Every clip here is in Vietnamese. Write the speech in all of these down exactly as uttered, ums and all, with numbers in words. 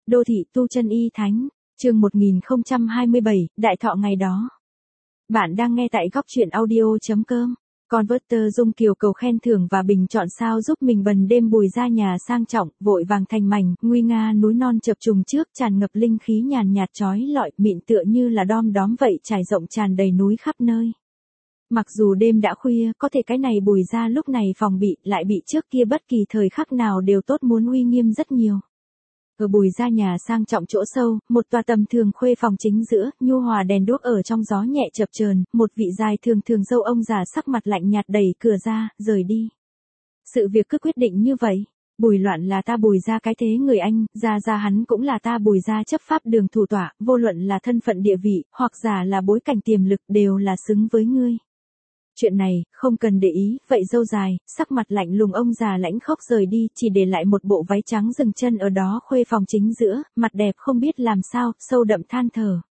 Đô thị tu chân y thánh, chương một nghìn không trăm hai mươi bảy, đại thọ ngày đó. Bạn đang nghe tại góc truyện audio.com. Converter Dung Kiều cầu khen thưởng và bình chọn sao giúp mình bần đêm Bùi Gia nhà sang trọng, vội vàng thành mảnh, nguy nga núi non chập trùng trước tràn ngập linh khí nhàn nhạt chói lọi mịn tựa như là đom đóm vậy trải rộng tràn đầy núi khắp nơi. Mặc dù đêm đã khuya, có thể cái này Bùi Gia lúc này phòng bị lại bị trước kia bất kỳ thời khắc nào đều tốt muốn uy nghiêm rất nhiều. Ở Bùi Gia nhà sang trọng chỗ sâu, một tòa tầm thường khuê phòng chính giữa, nhu hòa đèn đuốc ở trong gió nhẹ chập chờn, một vị dài thường thường dâu ông già sắc mặt lạnh nhạt đẩy cửa ra, rời đi. Sự việc cứ quyết định như vậy. Bùi Loạn là ta Bùi Gia cái thế người anh, Gia Gia hắn cũng là ta Bùi Gia chấp pháp đường thủ tọa, vô luận là thân phận địa vị, hoặc giả là bối cảnh tiềm lực đều là xứng với ngươi. Chuyện này, không cần để ý, vậy dâu dài, sắc mặt lạnh lùng ông già lãnh khốc rời đi, chỉ để lại một bộ váy trắng dừng chân ở đó khuê phòng chính giữa, mặt đẹp không biết làm sao, sâu đậm than thở.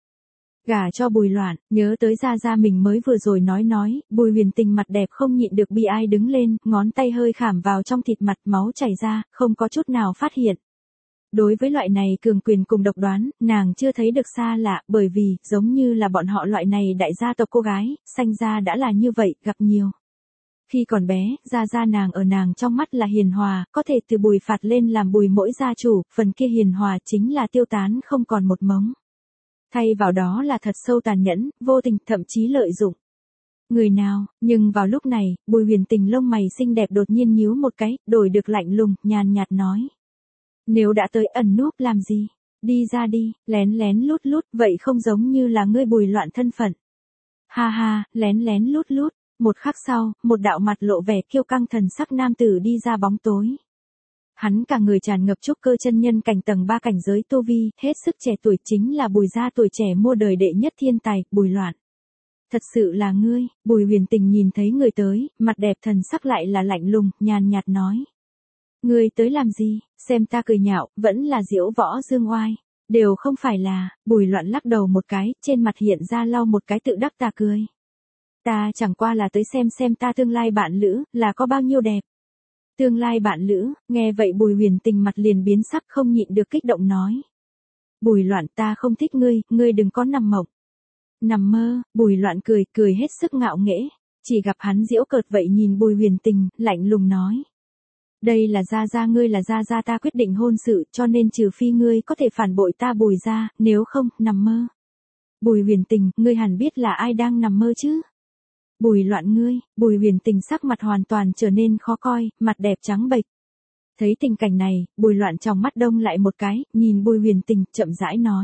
Gả cho Bùi Loạn, nhớ tới Gia Gia mình mới vừa rồi nói nói, Bùi Huyền Tình mặt đẹp không nhịn được bi ai đứng lên, ngón tay hơi khảm vào trong thịt mặt máu chảy ra, không có chút nào phát hiện. Đối với loại này cường quyền cùng độc đoán, nàng chưa thấy được xa lạ, bởi vì, giống như là bọn họ loại này đại gia tộc cô gái, sanh ra đã là như vậy, gặp nhiều. Khi còn bé, Gia Gia nàng ở nàng trong mắt là hiền hòa, có thể từ Bùi phạt lên làm Bùi mỗi gia chủ, phần kia hiền hòa chính là tiêu tán không còn một mống. Thay vào đó là thật sâu tàn nhẫn, vô tình, thậm chí lợi dụng. Người nào, nhưng vào lúc này, Bùi Huyền Tình lông mày xinh đẹp đột nhiên nhíu một cái, đổi được lạnh lùng, nhàn nhạt nói. Nếu đã tới ẩn núp làm gì? Đi ra đi, lén lén lút lút, vậy không giống như là ngươi Bùi Loạn thân phận. Ha ha, lén lén lút lút, một khắc sau, một đạo mặt lộ vẻ kiêu căng thần sắc nam tử đi ra bóng tối. Hắn cả người tràn ngập trúc cơ chân nhân cảnh tầng ba cảnh giới tu vi, hết sức trẻ tuổi chính là Bùi Gia tuổi trẻ mua đời đệ nhất thiên tài, Bùi Loạn. Thật sự là ngươi, Bùi Huyền Tình nhìn thấy người tới, mặt đẹp thần sắc lại là lạnh lùng, nhàn nhạt nói. Ngươi tới làm gì, xem ta cười nhạo, vẫn là diễu võ dương oai, đều không phải là, Bùi Loạn lắc đầu một cái, trên mặt hiện ra lau một cái tự đắc ta cười. Ta chẳng qua là tới xem xem ta tương lai bạn lữ, là có bao nhiêu đẹp. Tương lai bạn lữ, nghe vậy Bùi Huyền Tình mặt liền biến sắc không nhịn được kích động nói. Bùi Loạn ta không thích ngươi, ngươi đừng có nằm mộng. Nằm mơ, Bùi Loạn cười, cười hết sức ngạo nghễ, chỉ gặp hắn giễu cợt vậy nhìn Bùi Huyền Tình, lạnh lùng nói. Đây là Gia Gia ngươi là Gia Gia ta quyết định hôn sự, cho nên trừ phi ngươi có thể phản bội ta Bùi Gia, nếu không, nằm mơ. Bùi Huyền Tình, ngươi hẳn biết là ai đang nằm mơ chứ? Bùi Loạn ngươi, Bùi Huyền Tình sắc mặt hoàn toàn trở nên khó coi, mặt đẹp trắng bệch. Thấy tình cảnh này, Bùi Loạn trong mắt đông lại một cái, nhìn Bùi Huyền Tình, chậm rãi nói.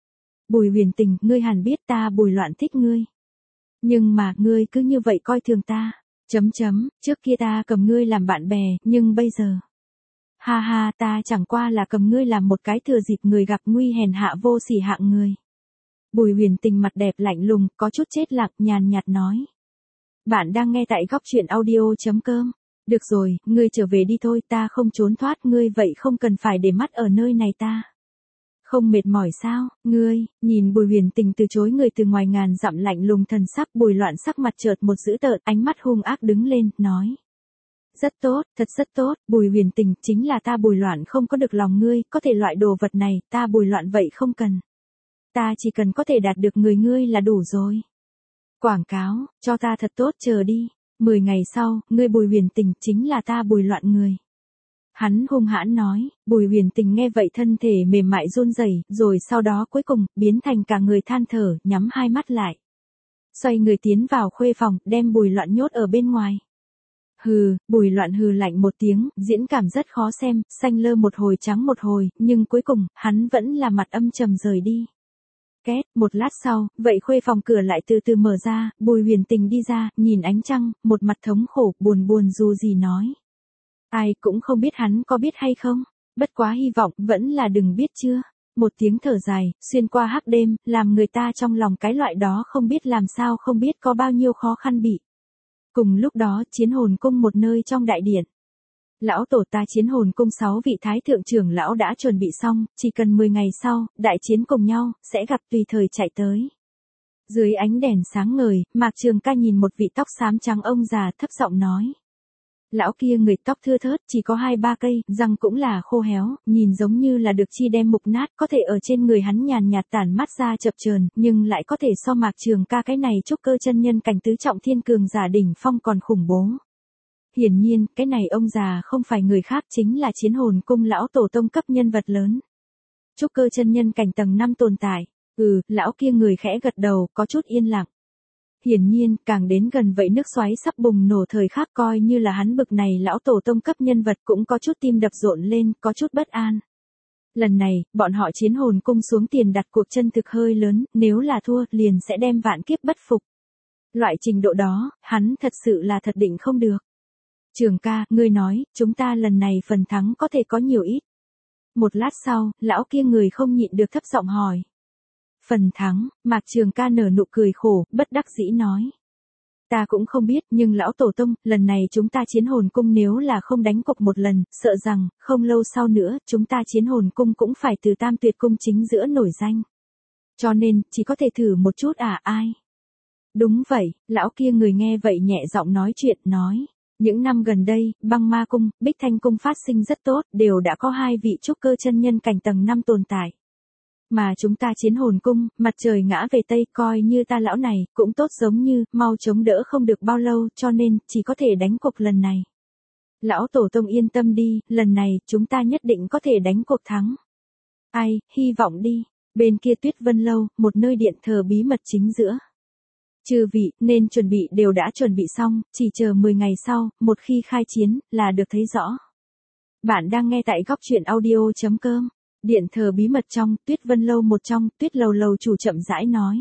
Bùi Huyền Tình, ngươi hẳn biết ta Bùi Loạn thích ngươi. Nhưng mà, ngươi cứ như vậy coi thường ta. Chấm chấm, trước kia ta cầm ngươi làm bạn bè, nhưng bây giờ. Ha ha, ta chẳng qua là cầm ngươi làm một cái thừa dịp người gặp nguy hèn hạ vô sỉ hạng người. Bùi Huyền Tình mặt đẹp lạnh lùng, có chút chết lặng, nhàn nhạt nói. Bạn đang nghe tại góc truyện audio.com. Được rồi, ngươi trở về đi thôi, ta không trốn thoát ngươi vậy không cần phải để mắt ở nơi này ta. Không mệt mỏi sao, ngươi, nhìn Bùi Huyền Tình từ chối người từ ngoài ngàn dặm lạnh lùng thần sắc Bùi Loạn sắc mặt chợt một dữ tợn, ánh mắt hung ác đứng lên, nói. Rất tốt, thật rất tốt, Bùi Huyền Tình, chính là ta Bùi Loạn không có được lòng ngươi, có thể loại đồ vật này, ta Bùi Loạn vậy không cần. Ta chỉ cần có thể đạt được người ngươi là đủ rồi. Quảng cáo, cho ta thật tốt chờ đi, mười ngày sau, ngươi Bùi Huyền Tình chính là ta Bùi Loạn người. Hắn hung hãn nói, Bùi Huyền Tình nghe vậy thân thể mềm mại run rẩy, rồi sau đó cuối cùng, biến thành cả người than thở, nhắm hai mắt lại. Xoay người tiến vào khuê phòng, đem Bùi Loạn nhốt ở bên ngoài. Hừ, Bùi Loạn hừ lạnh một tiếng, diễn cảm rất khó xem, xanh lơ một hồi trắng một hồi, nhưng cuối cùng, hắn vẫn là mặt âm trầm rời đi. Két, một lát sau, vậy khuê phòng cửa lại từ từ mở ra, Bùi Huyền Tình đi ra, nhìn ánh trăng, một mặt thống khổ, buồn buồn dù gì nói. Ai cũng không biết hắn có biết hay không, bất quá hy vọng vẫn là đừng biết chưa. Một tiếng thở dài, xuyên qua hắc đêm, làm người ta trong lòng cái loại đó không biết làm sao không biết có bao nhiêu khó khăn bị. Cùng lúc đó, Chiến Hồn Cung một nơi trong đại điện. Lão tổ ta Chiến Hồn Cung sáu vị thái thượng trưởng lão đã chuẩn bị xong, chỉ cần mười ngày sau, đại chiến cùng nhau, sẽ gặp tùy thời chạy tới. Dưới ánh đèn sáng ngời, Mạc Trường Ca nhìn một vị tóc xám trắng ông già thấp giọng nói. Lão kia người tóc thưa thớt, chỉ có hai ba cây, răng cũng là khô héo, nhìn giống như là được chi đem mục nát, có thể ở trên người hắn nhàn nhạt tản mắt ra chập chờn, nhưng lại có thể so Mạc Trường Ca cái này trúc cơ chân nhân cảnh tứ trọng thiên cường giả đỉnh phong còn khủng bố. Hiển nhiên, cái này ông già không phải người khác, chính là Chiến Hồn Cung lão tổ tông cấp nhân vật lớn. Trúc cơ chân nhân cảnh tầng năm tồn tại. Ừ, lão kia người khẽ gật đầu, có chút yên lặng. Hiển nhiên, càng đến gần vậy nước xoáy sắp bùng nổ thời khắc, coi như là hắn bực này lão tổ tông cấp nhân vật cũng có chút tim đập rộn lên, có chút bất an. Lần này, bọn họ Chiến Hồn Cung xuống tiền đặt cuộc chân thực hơi lớn, nếu là thua, liền sẽ đem vạn kiếp bất phục. Loại trình độ đó, hắn thật sự là thật định không được. Trường ca, ngươi nói, chúng ta lần này phần thắng có thể có nhiều ít. Một lát sau, lão kia người không nhịn được thấp giọng hỏi. Phần thắng, Mạc Trường Ca nở nụ cười khổ, bất đắc dĩ nói. Ta cũng không biết, nhưng lão tổ tông, lần này chúng ta Chiến Hồn Cung nếu là không đánh cục một lần, sợ rằng, không lâu sau nữa, chúng ta Chiến Hồn Cung cũng phải từ Tam Tuyệt Cung chính giữa nổi danh. Cho nên, chỉ có thể thử một chút à ai? Đúng vậy, lão kia người nghe vậy nhẹ giọng nói chuyện, nói. Những năm gần đây, Băng Ma Cung, Bích Thanh Cung phát sinh rất tốt, đều đã có hai vị trúc cơ chân nhân cảnh tầng năm tồn tại. Mà chúng ta Chiến Hồn Cung, mặt trời ngã về Tây, coi như ta lão này, cũng tốt giống như, mau chống đỡ không được bao lâu, cho nên, chỉ có thể đánh cuộc lần này. Lão tổ tông yên tâm đi, lần này, chúng ta nhất định có thể đánh cuộc thắng. Ai, hy vọng đi. Bên kia Tuyết Vân Lâu, một nơi điện thờ bí mật chính giữa. Chư vị, nên chuẩn bị đều đã chuẩn bị xong, chỉ chờ mười ngày sau, một khi khai chiến, là được thấy rõ. Bạn đang nghe tại góc truyện audio chấm com. Điện thờ bí mật trong, Tuyết Vân Lâu một trong, Tuyết Lầu Lầu chủ chậm rãi nói.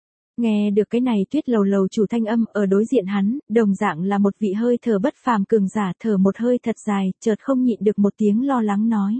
Nghe được cái này Tuyết Lầu Lầu chủ thanh âm ở đối diện hắn, đồng dạng là một vị hơi thở bất phàm cường giả, thở một hơi thật dài, chợt không nhịn được một tiếng lo lắng nói.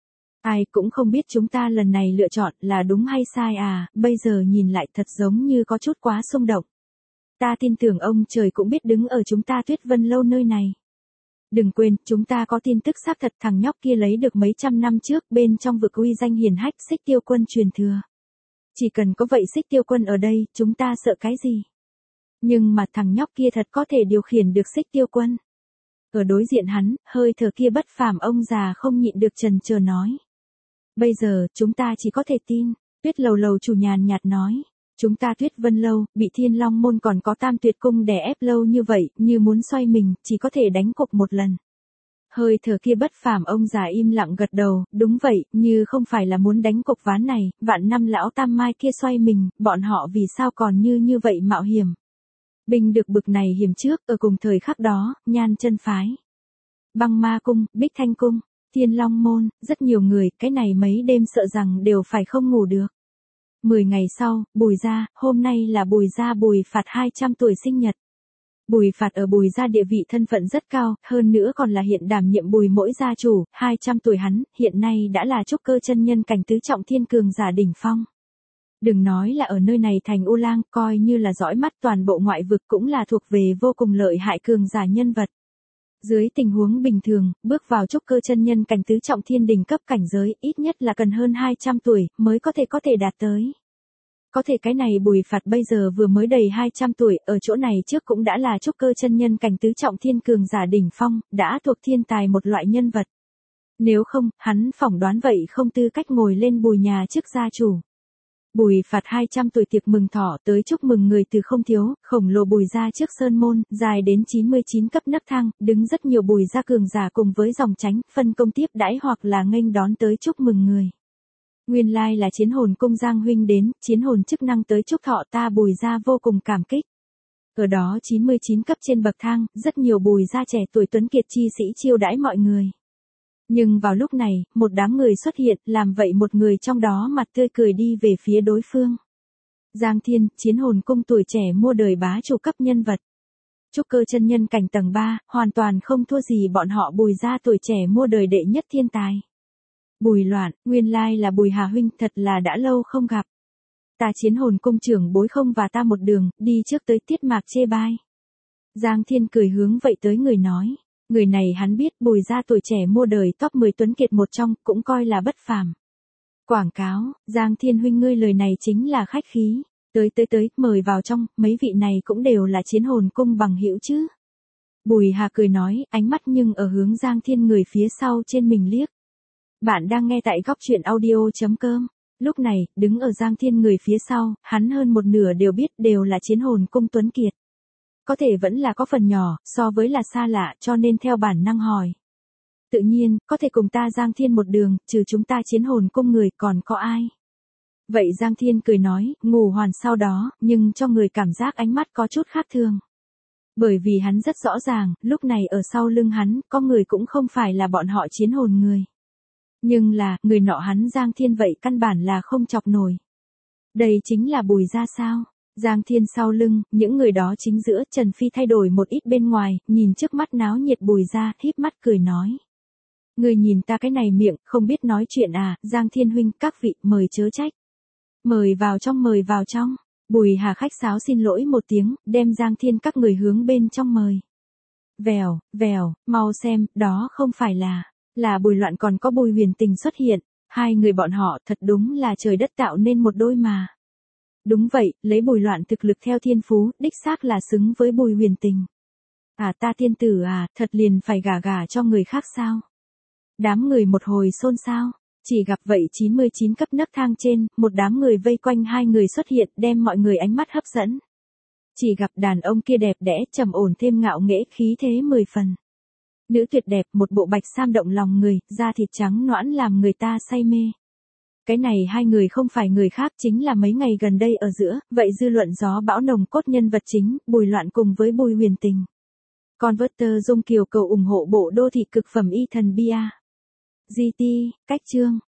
Ai cũng không biết chúng ta lần này lựa chọn là đúng hay sai à, bây giờ nhìn lại thật giống như có chút quá xung động. Ta tin tưởng ông trời cũng biết đứng ở chúng ta Tuyết Vân Lâu nơi này. Đừng quên, chúng ta có tin tức xác thật thằng nhóc kia lấy được mấy trăm năm trước bên trong vực uy danh hiển hách Xích Tiêu Quân truyền thừa. Chỉ cần có vậy Xích Tiêu Quân ở đây, chúng ta sợ cái gì? Nhưng mà thằng nhóc kia thật có thể điều khiển được Xích Tiêu Quân. Ở đối diện hắn, hơi thở kia bất phàm ông già không nhịn được chần chờ nói. Bây giờ, chúng ta chỉ có thể tin, Tuyết Lầu Lầu chủ nhàn nhạt nói. Chúng ta Tuyết Vân Lâu, bị Thiên Long Môn còn có Tam Tuyệt Cung đè ép lâu như vậy, như muốn xoay mình, chỉ có thể đánh cục một lần. Hơi thở kia bất phàm ông già im lặng gật đầu, đúng vậy, như không phải là muốn đánh cục ván này, vạn năm lão Tam Mai kia xoay mình, bọn họ vì sao còn như như vậy mạo hiểm. Bình được bực này hiểm trước, ở cùng thời khắc đó, Nhan Chân Phái. Băng Ma Cung, Bích Thanh Cung, Thiên Long Môn, rất nhiều người, cái này mấy đêm sợ rằng đều phải không ngủ được. Mười ngày sau, Bùi Gia, hôm nay là Bùi Gia Bùi Phạt hai trăm tuổi sinh nhật. Bùi Phạt ở Bùi Gia địa vị thân phận rất cao, hơn nữa còn là hiện đảm nhiệm Bùi mỗi gia chủ, hai trăm tuổi hắn, hiện nay đã là trúc cơ chân nhân cảnh tứ trọng thiên cường giả đỉnh phong. Đừng nói là ở nơi này thành U Lang, coi như là dõi mắt toàn bộ ngoại vực cũng là thuộc về vô cùng lợi hại cường giả nhân vật. Dưới tình huống bình thường, bước vào trúc cơ chân nhân cảnh tứ trọng thiên đỉnh cấp cảnh giới, ít nhất là cần hơn hai trăm tuổi, mới có thể có thể đạt tới. Có thể cái này Bùi Phạt bây giờ vừa mới đầy hai trăm tuổi, ở chỗ này trước cũng đã là trúc cơ chân nhân cảnh tứ trọng thiên cường giả đỉnh phong, đã thuộc thiên tài một loại nhân vật. Nếu không, hắn phỏng đoán vậy không tư cách ngồi lên Bùi nhà chức gia chủ. Bùi Phạt hai trăm tuổi tiệc mừng thọ tới chúc mừng người từ không thiếu, khổng lồ Bùi gia trước sơn môn, dài đến chín mươi chín cấp nấc thang, đứng rất nhiều Bùi gia cường giả cùng với dòng tránh, phân công tiếp đãi hoặc là nghênh đón tới chúc mừng người. Nguyên lai là Chiến Hồn Cung Giang huynh đến, chiến hồn chức năng tới chúc thọ ta Bùi gia vô cùng cảm kích. Ở đó chín mươi chín cấp trên bậc thang, rất nhiều Bùi gia trẻ tuổi tuấn kiệt chi sĩ chiêu đãi mọi người. Nhưng vào lúc này, một đám người xuất hiện, làm vậy một người trong đó mặt tươi cười đi về phía đối phương. Giang Thiên, Chiến Hồn Cung tuổi trẻ mua đời bá chủ cấp nhân vật. Trúc cơ chân nhân cảnh tầng ba, hoàn toàn không thua gì bọn họ Bùi gia tuổi trẻ mua đời đệ nhất thiên tài. Bùi Loạn, nguyên lai là Bùi Hà huynh, thật là đã lâu không gặp. Ta Chiến Hồn Cung trưởng bối không và ta một đường, đi trước tới tiết mạc chê bai. Giang Thiên cười hướng vậy tới người nói. Người này hắn biết Bùi gia tuổi trẻ mua đời top mười tuấn kiệt một trong, cũng coi là bất phàm. Quảng cáo, Giang Thiên huynh ngươi lời này chính là khách khí. Tới tới tới, mời vào trong, mấy vị này cũng đều là Chiến Hồn Cung bằng hữu chứ. Bùi Hà cười nói, ánh mắt nhưng ở hướng Giang Thiên người phía sau trên mình liếc. Bạn đang nghe tại góc truyện audio.com. Lúc này, đứng ở Giang Thiên người phía sau, hắn hơn một nửa đều biết đều là chiến hồn cung Tuấn Kiệt. Có thể vẫn là có phần nhỏ, so với là xa lạ, cho nên theo bản năng hỏi. Tự nhiên, có thể cùng ta Giang Thiên một đường, trừ chúng ta chiến hồn cung người còn có ai? Vậy Giang Thiên cười nói, ngủ hoàn sau đó, nhưng cho người cảm giác ánh mắt có chút khác thường. Bởi vì hắn rất rõ ràng, lúc này ở sau lưng hắn, có người cũng không phải là bọn họ chiến hồn người. Nhưng là, người nọ hắn Giang Thiên vậy căn bản là không chọc nổi. Đây chính là Bùi gia sao? Giang Thiên sau lưng, những người đó chính giữa, Trần Phi thay đổi một ít bên ngoài, nhìn trước mắt náo nhiệt Bùi gia, híp mắt cười nói. Người nhìn ta cái này miệng, không biết nói chuyện à, Giang Thiên huynh, các vị, mời chớ trách. Mời vào trong, mời vào trong. Bùi Hà khách sáo xin lỗi một tiếng, đem Giang Thiên các người hướng bên trong mời. Vèo, vèo, mau xem, đó không phải là, là Bùi Loạn còn có Bùi Huyền Tình xuất hiện, hai người bọn họ thật đúng là trời đất tạo nên một đôi mà. Đúng vậy, lấy Bùi Loạn thực lực theo thiên phú, đích xác là xứng với Bùi Huyền Tình. À ta tiên tử à, thật liền phải gả gả cho người khác sao? Đám người một hồi xôn xao. Chỉ gặp vậy chín mươi chín cấp nấc thang trên, một đám người vây quanh hai người xuất hiện, đem mọi người ánh mắt hấp dẫn. Chỉ gặp đàn ông kia đẹp đẽ, trầm ổn thêm ngạo nghễ, khí thế mười phần. Nữ tuyệt đẹp, một bộ bạch sam động lòng người, da thịt trắng nõn làm người ta say mê. Cái này hai người không phải người khác, chính là mấy ngày gần đây ở giữa, vậy dư luận gió bão nồng cốt nhân vật chính, Bùi Loạn cùng với Bùi Huyền Tình. Converter Dung Kiều cầu ủng hộ bộ đô thị cực phẩm y thần bia. giê tê, cách chương.